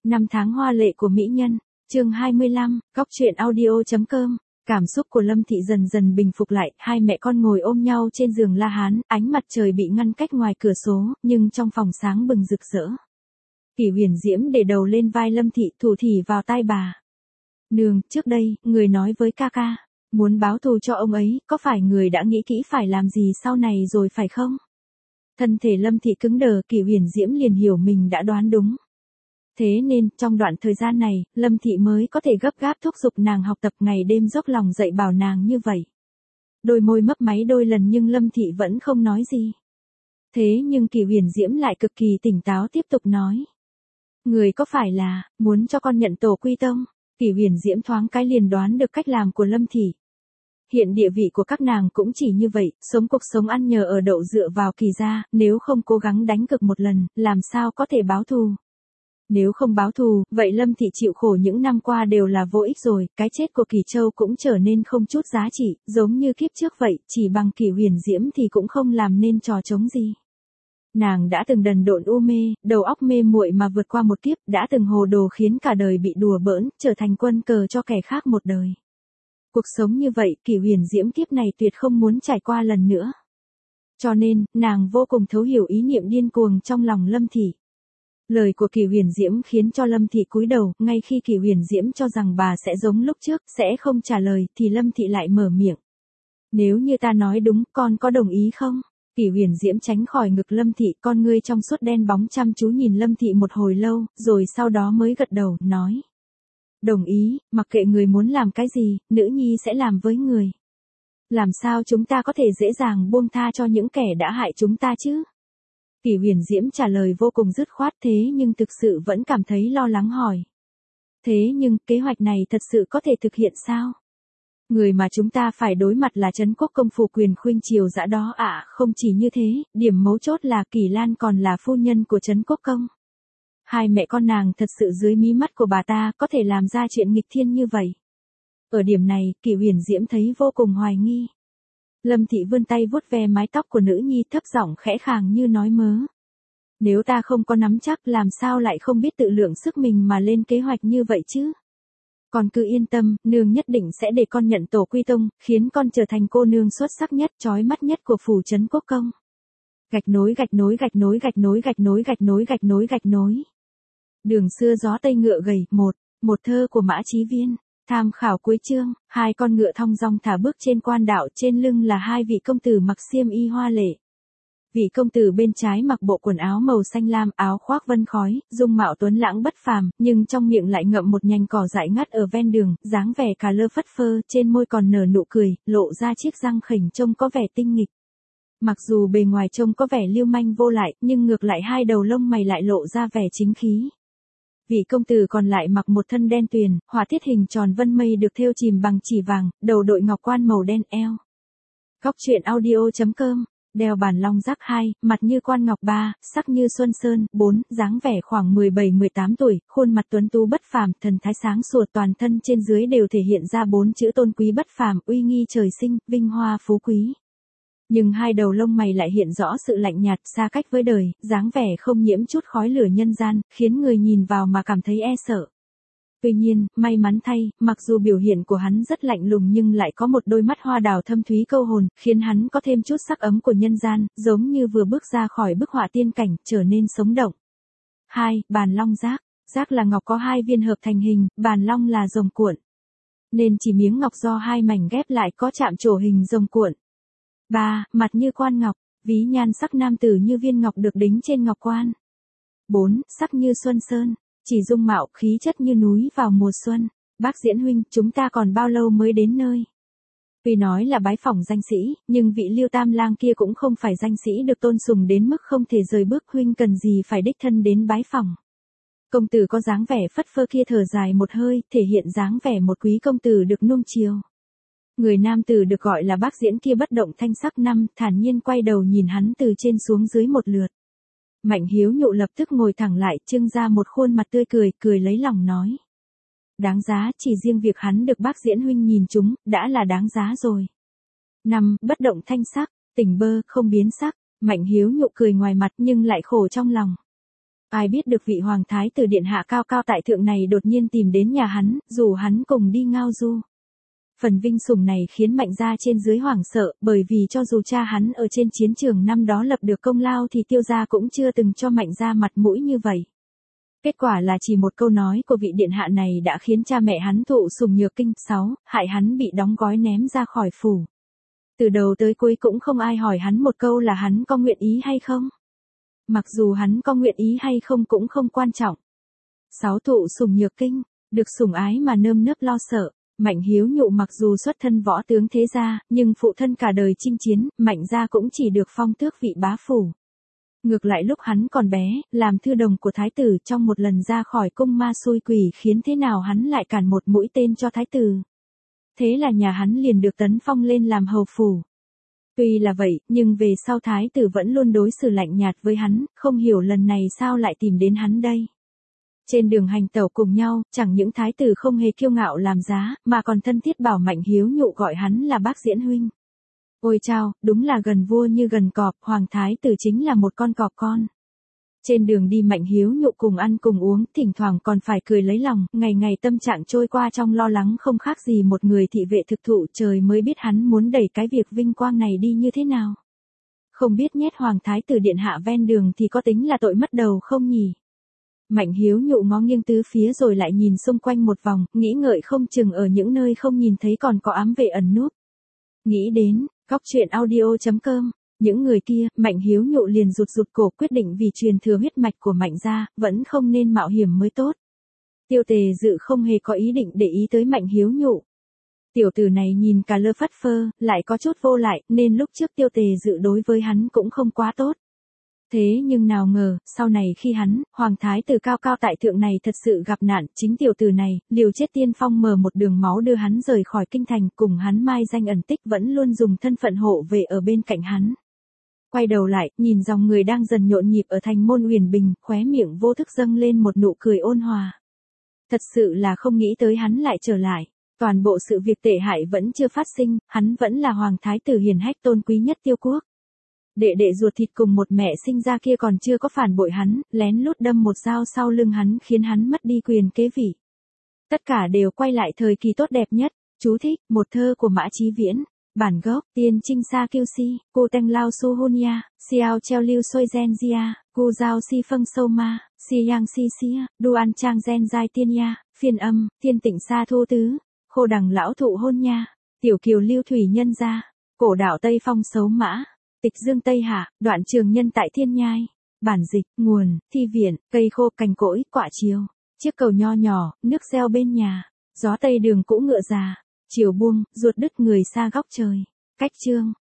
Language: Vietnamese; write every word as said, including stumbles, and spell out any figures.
Năm tháng hoa lệ của mỹ nhân, chương hai mươi lăm, góc truyện audio.com. Cảm xúc của Lâm Thị dần dần bình phục lại, hai mẹ con ngồi ôm nhau trên giường la hán, ánh mặt trời bị ngăn cách ngoài cửa sổ, nhưng trong phòng sáng bừng rực rỡ. Kỷ Huyền Diễm để đầu lên vai Lâm Thị, thủ thỉ vào tai bà. Nương, trước đây, người nói với ca ca, muốn báo thù cho ông ấy, có phải người đã nghĩ kỹ phải làm gì sau này rồi phải không? Thân thể Lâm Thị cứng đờ, Kỷ Huyền Diễm liền hiểu mình đã đoán đúng. Thế nên, trong đoạn thời gian này, Lâm Thị mới có thể gấp gáp thúc giục nàng học tập, ngày đêm dốc lòng dạy bảo nàng như vậy. Đôi môi mấp máy đôi lần nhưng Lâm Thị vẫn không nói gì. Thế nhưng Kỷ Huyền Diễm lại cực kỳ tỉnh táo tiếp tục nói. Người có phải là, muốn cho con nhận tổ quy tông? Kỷ Huyền Diễm thoáng cái liền đoán được cách làm của Lâm Thị. Hiện địa vị của các nàng cũng chỉ như vậy, sống cuộc sống ăn nhờ ở đậu dựa vào Kỳ gia, nếu không cố gắng đánh cực một lần, làm sao có thể báo thù? Nếu không báo thù, vậy Lâm Thị chịu khổ những năm qua đều là vô ích rồi, cái chết của Kỳ Châu cũng trở nên không chút giá trị, giống như kiếp trước vậy, chỉ bằng Kỷ Huyền Diễm thì cũng không làm nên trò trống gì. Nàng đã từng đần độn u mê, đầu óc mê muội mà vượt qua một kiếp, đã từng hồ đồ khiến cả đời bị đùa bỡn, trở thành quân cờ cho kẻ khác một đời. Cuộc sống như vậy, Kỷ Huyền Diễm kiếp này tuyệt không muốn trải qua lần nữa. Cho nên, nàng vô cùng thấu hiểu ý niệm điên cuồng trong lòng Lâm Thị. Lời của Kỷ Huyền Diễm khiến cho Lâm Thị cúi đầu, ngay khi Kỷ Huyền Diễm cho rằng bà sẽ giống lúc trước, sẽ không trả lời, thì Lâm Thị lại mở miệng. Nếu như ta nói đúng, con có đồng ý không? Kỷ Huyền Diễm tránh khỏi ngực Lâm Thị, con ngươi trong suốt đen bóng chăm chú nhìn Lâm Thị một hồi lâu, rồi sau đó mới gật đầu, nói. Đồng ý, mặc kệ người muốn làm cái gì, nữ nhi sẽ làm với người. Làm sao chúng ta có thể dễ dàng buông tha cho những kẻ đã hại chúng ta chứ? Kỷ Huyền Diễm trả lời vô cùng dứt khoát, thế nhưng thực sự vẫn cảm thấy lo lắng hỏi. Thế nhưng, kế hoạch này thật sự có thể thực hiện sao? Người mà chúng ta phải đối mặt là Trấn Quốc công phủ Quyền Khuynh Triều Dã đó ạ, à, không chỉ như thế, điểm mấu chốt là Kỷ Lan còn là phu nhân của Trấn Quốc công. Hai mẹ con nàng thật sự dưới mí mắt của bà ta có thể làm ra chuyện nghịch thiên như vậy. Ở điểm này, Kỷ Huyền Diễm thấy vô cùng hoài nghi. Lâm Thị vươn tay vuốt ve mái tóc của nữ nhi, thấp giọng khẽ khàng như nói mớ. Nếu ta không có nắm chắc, làm sao lại không biết tự lượng sức mình mà lên kế hoạch như vậy chứ? Con cứ yên tâm, nương nhất định sẽ để con nhận tổ quy tông, khiến con trở thành cô nương xuất sắc nhất, chói mắt nhất của phủ Trấn Quốc công. Gạch nối gạch nối gạch nối gạch nối gạch nối gạch nối gạch nối gạch nối. Đường xưa gió tây ngựa gầy, một, một thơ của Mã Chí Viên. Tham khảo cuối chương, hai con ngựa thong dong thả bước trên quan đạo, trên lưng là hai vị công tử mặc xiêm y hoa lệ. Vị công tử bên trái mặc bộ quần áo màu xanh lam, áo khoác vân khói, dung mạo tuấn lãng bất phàm, nhưng trong miệng lại ngậm một nhành cỏ dại ngắt ở ven đường, dáng vẻ cà lơ phất phơ, trên môi còn nở nụ cười, lộ ra chiếc răng khểnh trông có vẻ tinh nghịch. Mặc dù bề ngoài trông có vẻ lưu manh vô lại, nhưng ngược lại hai đầu lông mày lại lộ ra vẻ chính khí. Vị công tử còn lại mặc một thân đen tuyền, họa tiết hình tròn vân mây được thêu chìm bằng chỉ vàng, đầu đội ngọc quan màu đen eo. Góc truyện audio.com, đeo bàn long giác hai, mặt như quan ngọc ba, sắc như xuân sơn, bốn, dáng vẻ khoảng mười bảy mười tám tuổi, khuôn mặt tuấn tú bất phàm, thần thái sáng sủa, toàn thân trên dưới đều thể hiện ra bốn chữ tôn quý bất phàm, uy nghi trời sinh, vinh hoa phú quý. Nhưng hai đầu lông mày lại hiện rõ sự lạnh nhạt, xa cách với đời, dáng vẻ không nhiễm chút khói lửa nhân gian, khiến người nhìn vào mà cảm thấy e sợ. Tuy nhiên, may mắn thay, mặc dù biểu hiện của hắn rất lạnh lùng nhưng lại có một đôi mắt hoa đào thâm thúy câu hồn, khiến hắn có thêm chút sắc ấm của nhân gian, giống như vừa bước ra khỏi bức họa tiên cảnh, trở nên sống động. hai. Bàn long giác. Giác là ngọc có hai viên hợp thành hình, bàn long là rồng cuộn. Nên chỉ miếng ngọc do hai mảnh ghép lại có chạm trổ hình rồng cuộn. ba. Mặt như quan ngọc, ví nhan sắc nam tử như viên ngọc được đính trên ngọc quan. bốn. Sắc như xuân sơn, chỉ dung mạo khí chất như núi vào mùa xuân. Bác Diễn huynh, chúng ta còn bao lâu mới đến nơi? Tuy nói là bái phỏng danh sĩ, nhưng vị Liêu Tam Lang kia cũng không phải danh sĩ được tôn sùng đến mức không thể rời bước, huynh cần gì phải đích thân đến bái phỏng. Công tử có dáng vẻ phất phơ kia thở dài một hơi, thể hiện dáng vẻ một quý công tử được nuông chiều. Người nam tử được gọi là Bác Diễn kia bất động thanh sắc năm, thản nhiên quay đầu nhìn hắn từ trên xuống dưới một lượt. Mạnh Hiếu Nhụ lập tức ngồi thẳng lại, trưng ra một khuôn mặt tươi cười, cười lấy lòng nói. Đáng giá, chỉ riêng việc hắn được Bác Diễn huynh nhìn chúng, đã là đáng giá rồi. năm. Bất động thanh sắc, tỉnh bơ, không biến sắc. Mạnh Hiếu Nhụ cười ngoài mặt nhưng lại khổ trong lòng. Ai biết được vị hoàng thái tử điện hạ cao cao tại thượng này đột nhiên tìm đến nhà hắn, rủ hắn cùng đi ngao du. Phần vinh sủng này khiến Mạnh gia trên dưới hoảng sợ, bởi vì cho dù cha hắn ở trên chiến trường năm đó lập được công lao thì Tiêu gia cũng chưa từng cho Mạnh gia mặt mũi như vậy. Kết quả là chỉ một câu nói của vị điện hạ này đã khiến cha mẹ hắn thụ sủng nhược kinh. Sáu, hại hắn bị đóng gói ném ra khỏi phủ. Từ đầu tới cuối cũng không ai hỏi hắn một câu là hắn có nguyện ý hay không. Mặc dù hắn có nguyện ý hay không cũng không quan trọng. Sáu, thụ sủng nhược kinh, được sủng ái mà nơm nớp lo sợ. Mạnh Hiếu Nhụ mặc dù xuất thân võ tướng thế gia, nhưng phụ thân cả đời chinh chiến, Mạnh gia cũng chỉ được phong tước vị bá phủ. Ngược lại lúc hắn còn bé, làm thư đồng của thái tử trong một lần ra khỏi cung ma xui quỷ khiến thế nào hắn lại cản một mũi tên cho thái tử. Thế là nhà hắn liền được tấn phong lên làm hầu phủ. Tuy là vậy, nhưng về sau thái tử vẫn luôn đối xử lạnh nhạt với hắn, không hiểu lần này sao lại tìm đến hắn đây. Trên đường hành tẩu cùng nhau, chẳng những thái tử không hề kiêu ngạo làm giá, mà còn thân thiết bảo Mạnh Hiếu Nhụ gọi hắn là bác diễn huynh. Ôi chao, đúng là gần vua như gần cọp, hoàng thái tử chính là một con cọp con. Trên đường đi Mạnh Hiếu Nhụ cùng ăn cùng uống, thỉnh thoảng còn phải cười lấy lòng, ngày ngày tâm trạng trôi qua trong lo lắng không khác gì một người thị vệ thực thụ, trời mới biết hắn muốn đẩy cái việc vinh quang này đi như thế nào. Không biết nhét hoàng thái tử điện hạ ven đường thì có tính là tội mất đầu không nhỉ? Mạnh Hiếu Nhụ ngó nghiêng tứ phía rồi lại nhìn xung quanh một vòng, nghĩ ngợi không chừng ở những nơi không nhìn thấy còn có ám vệ ẩn núp. Nghĩ đến, góc truyện audio chấm com, những người kia, Mạnh Hiếu Nhụ liền rụt rụt cổ quyết định vì truyền thừa huyết mạch của Mạnh gia, vẫn không nên mạo hiểm mới tốt. Tiêu Tề Dự không hề có ý định để ý tới Mạnh Hiếu Nhụ. Tiểu tử này nhìn cả lơ phất phơ, lại có chút vô lại, nên lúc trước Tiêu Tề Dự đối với hắn cũng không quá tốt. Thế nhưng nào ngờ, sau này khi hắn, hoàng thái tử cao cao tại thượng này thật sự gặp nạn, chính tiểu tử này, liều chết tiên phong mở một đường máu đưa hắn rời khỏi kinh thành, cùng hắn mai danh ẩn tích vẫn luôn dùng thân phận hộ vệ ở bên cạnh hắn. Quay đầu lại, nhìn dòng người đang dần nhộn nhịp ở thành môn Uyển Bình, khóe miệng vô thức dâng lên một nụ cười ôn hòa. Thật sự là không nghĩ tới hắn lại trở lại. Toàn bộ sự việc tệ hại vẫn chưa phát sinh, hắn vẫn là hoàng thái tử hiền hách tôn quý nhất Tiêu quốc. Đệ đệ ruột thịt cùng một mẹ sinh ra kia còn chưa có phản bội hắn, lén lút đâm một dao sau lưng hắn khiến hắn mất đi quyền kế vị. Tất cả đều quay lại thời kỳ tốt đẹp nhất. Chú thích, một thơ của Mã Chí Viễn. Bản gốc, tiên trinh sa kiêu si, cô tanh lao su hôn ya, xiao treo lưu sôi gen gia, cô giao si phân sâu ma, si yang si xia, đu an trang gen giai tiên ya, phiên âm, thiên tịnh sa thu tứ, khô đằng lão thụ hôn nha, tiểu kiều lưu thủy nhân gia, cổ đạo Tây Phong xấu mã. Tịch Dương Tây Hạ, đoạn trường nhân tại Thiên Nhai. Bản dịch, nguồn, thi viện, cây khô cành cỗi, quả chiều. Chiếc cầu nho nhỏ, nước reo bên nhà. Gió tây đường cũ ngựa già. Chiều buông, ruột đứt người xa góc trời. Cách chương.